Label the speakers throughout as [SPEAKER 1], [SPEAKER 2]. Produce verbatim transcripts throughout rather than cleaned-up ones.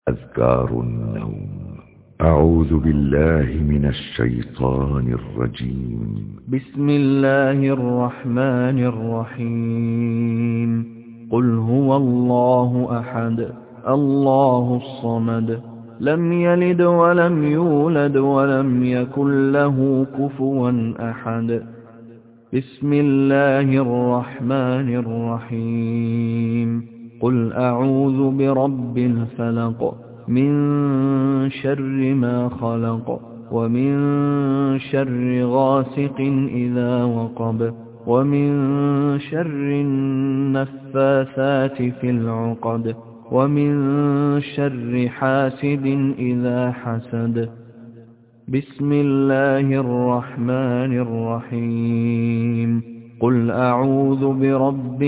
[SPEAKER 1] أذكار النوم. أعوذ بالله من الشيطان الرجيم.
[SPEAKER 2] بسم الله الرحمن الرحيم. قل هو الله أحد الله الصمد لم يلد ولم يولد ولم يكن له كفوا أحد. بسم الله الرحمن الرحيم. قل أعوذ برب الفلق من شر ما خلق ومن شر غاسق إذا وقب ومن شر النفاثات في العقد ومن شر حاسد إذا حسد. بسم الله الرحمن الرحيم. قل أعوذ برب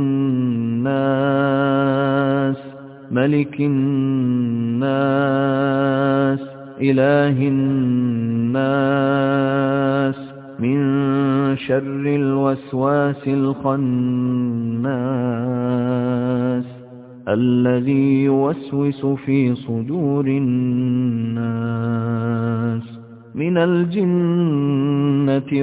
[SPEAKER 2] الناس ملك الناس إله الناس من شر الوسواس الخناس الذي يوسوس في صدور الناس من الجنة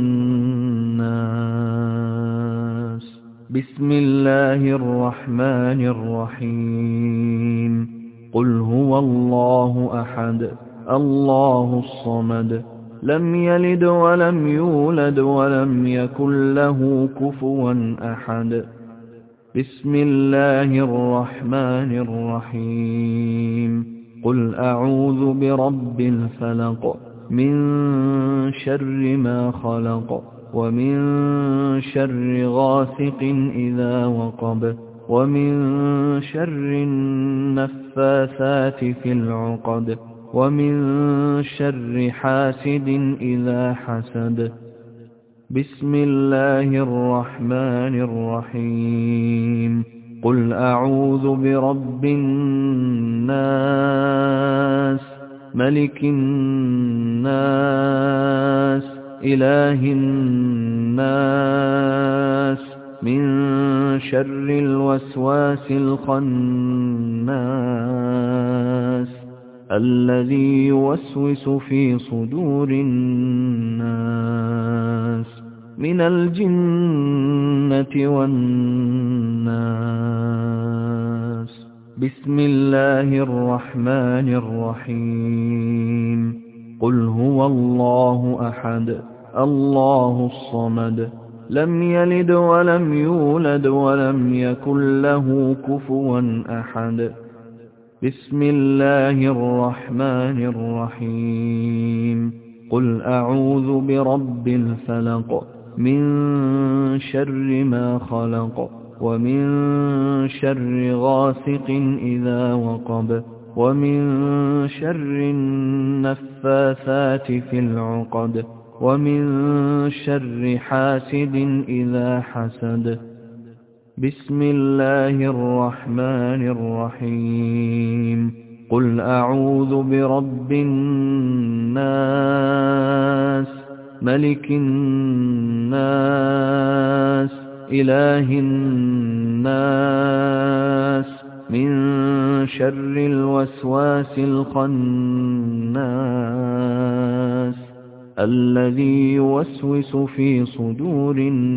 [SPEAKER 2] والناس. بسم الله الرحمن الرحيم. قل هو الله أحد الله الصمد لم يلد ولم يولد ولم يكن له كفوا أحد. بسم الله الرحمن الرحيم. قل أعوذ برب الفلق من شر ما خلق ومن شر غاسق إذا وقب ومن شر النفاثات في العقد ومن شر حاسد إذا حسد. بسم الله الرحمن الرحيم. قل أعوذ برب الناس ملك الناس إله الناس من شر الوسواس الخناس الذي يوسوس في صدور الناس من الجنة والناس. بسم الله الرحمن الرحيم. قل هو الله أحد الله الصمد لم يلد ولم يولد ولم يكن له كفوا أحد. بسم الله الرحمن الرحيم. قل أعوذ برب الفلق من شر ما خلق ومن شر غاسق إذا وقب ومن شر النفاثات في العقد ومن شر حاسد إذا حسد. بسم الله الرحمن الرحيم. قل أعوذ برب الناس ملك الناس إله الناس من شر الوسواس الخناس الذي يوسوس في صدور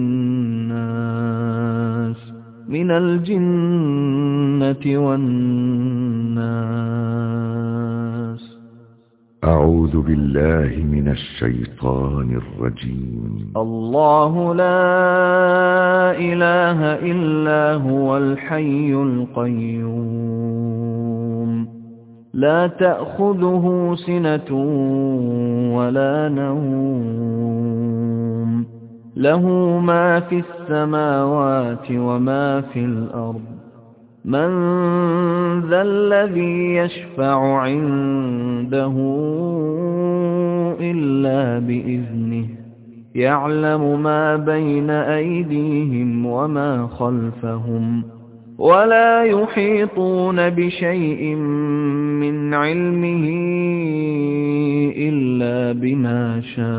[SPEAKER 2] الناس من الجنة والناس.
[SPEAKER 1] أعوذ بالله من الشيطان الرجيم.
[SPEAKER 2] الله لا إله إلا هو الحي القيوم لا تأخذه سنة ولا نوم له ما في السماوات وما في الأرض. من ذا الذي يشفع عنده إلا بإذنه يعلم ما بين أيديهم وما خلفهم ولا يحيطون بشيء من علمه إلا بما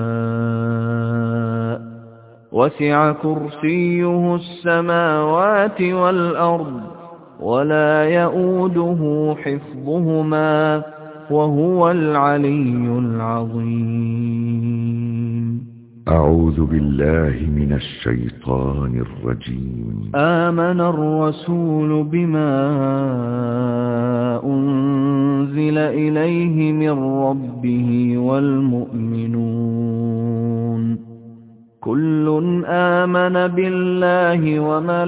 [SPEAKER 2] شاء وسع كرسيه السماوات والأرض ولا يؤوده حفظهما وهو العلي العظيم.
[SPEAKER 1] أعوذ بالله من الشيطان الرجيم.
[SPEAKER 2] آمن الرسول بما أنزل إليه من ربه والمؤمنون كل آمن بالله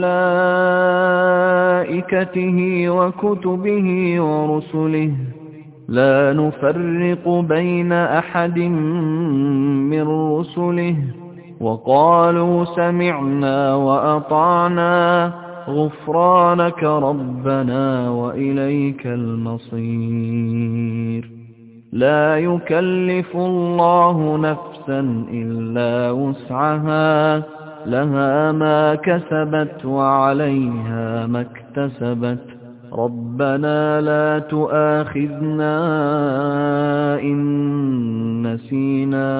[SPEAKER 2] وملائكته وكتبه ورسله لا نفرق بين أحد من رسله وقالوا سمعنا وأطعنا غفرانك ربنا وإليك المصير. لا يكلف الله نفسا إلا وسعها لها ما كسبت وعليها ما اكتسبت ربنا لا تؤاخذنا إن نسينا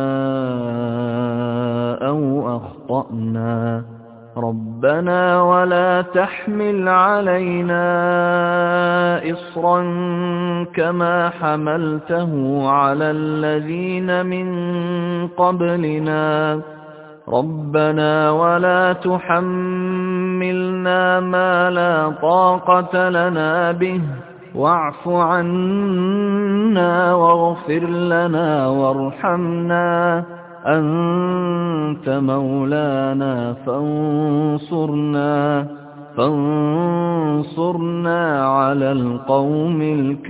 [SPEAKER 2] أو أخطأنا ربنا ولا تحمل علينا إصرا كما حملته على الذين من قبلنا ربنا ولا تحملنا ما لا طاقة لنا به واعف عنا واغفر لنا وارحمنا أنت مولانا فانصرنا فانصرنا على القوم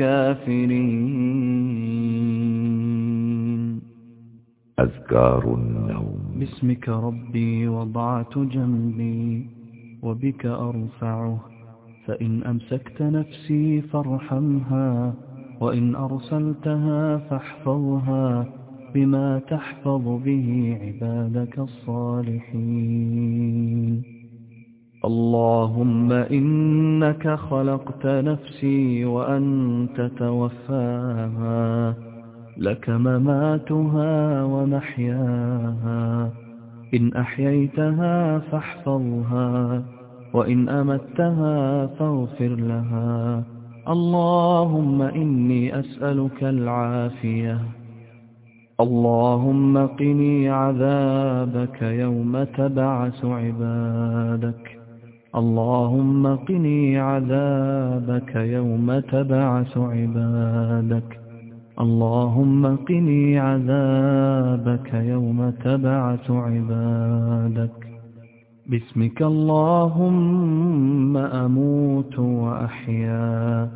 [SPEAKER 2] الكافرين.
[SPEAKER 1] أذكار النوم.
[SPEAKER 2] باسمك ربي وضعت جنبي وبك أرفعه فإن أمسكت نفسي فارحمها وإن أرسلتها فاحفظها بما تحفظ به عبادك الصالحين. اللهم إنك خلقت نفسي وأنت توفاها لك مماتها ومحياها إن أحييتها فاحفظها وإن أمتها فاغفر لها. اللهم إني أسألك العافية. اللهم قني عذابك يوم تبعث عبادك. اللهم قني عذابك يوم تبعث عبادك. اللهم قني عذابك يوم تبعث عبادك. باسمك اللهم أموت وأحيا.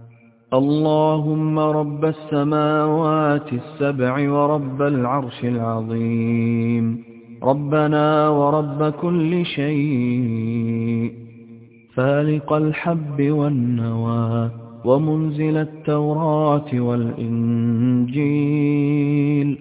[SPEAKER 2] اللهم رب السماوات السبع ورب العرش العظيم ربنا ورب كل شيء فالق الحب والنوى ومنزل التوراة والإنجيل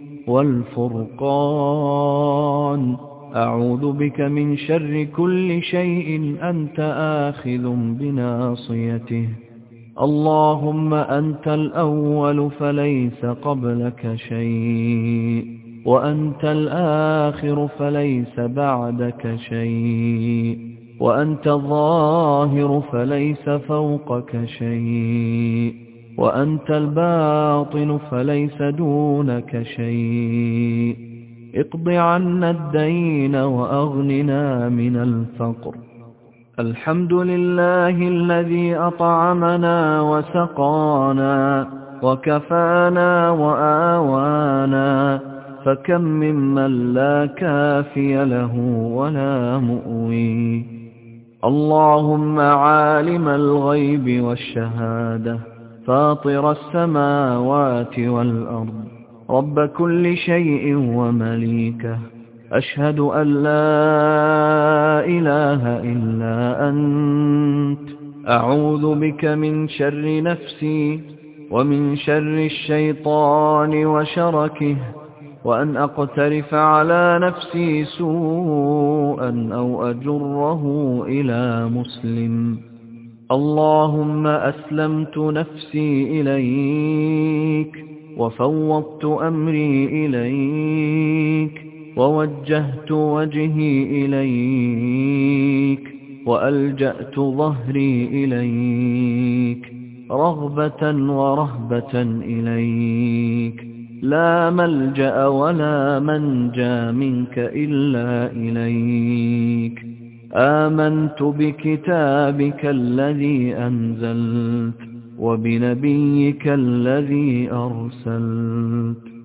[SPEAKER 2] والفرقان أعوذ بك من شر كل شيء أنت آخذ بناصيته. اللهم أنت الأول فليس قبلك شيء وأنت الآخر فليس بعدك شيء وأنت الظاهر فليس فوقك شيء وأنت الباطن فليس دونك شيء. اقض عنا الدين وأغننا من الفقر. الحمد لله الذي أطعمنا وسقانا وكفانا وآوانا فكم ممن لا كافي له ولا مؤوي. اللهم عالم الغيب والشهادة فاطر السماوات والأرض رب كل شيء ومليكه أشهد أن لا إله إلا أنت أعوذ بك من شر نفسي ومن شر الشيطان وشركه وأن أقترف على نفسي سوءا أو أجره إلى مسلم. اللهم أسلمت نفسي إليك وفوضت أمري إليك ووجهت وجهي إليك وألجأت ظهري إليك رغبة ورهبة إليك لا ملجأ ولا منجى منك إلا إليك آمنت بكتابك الذي أنزلت وبنبيك الذي أرسلت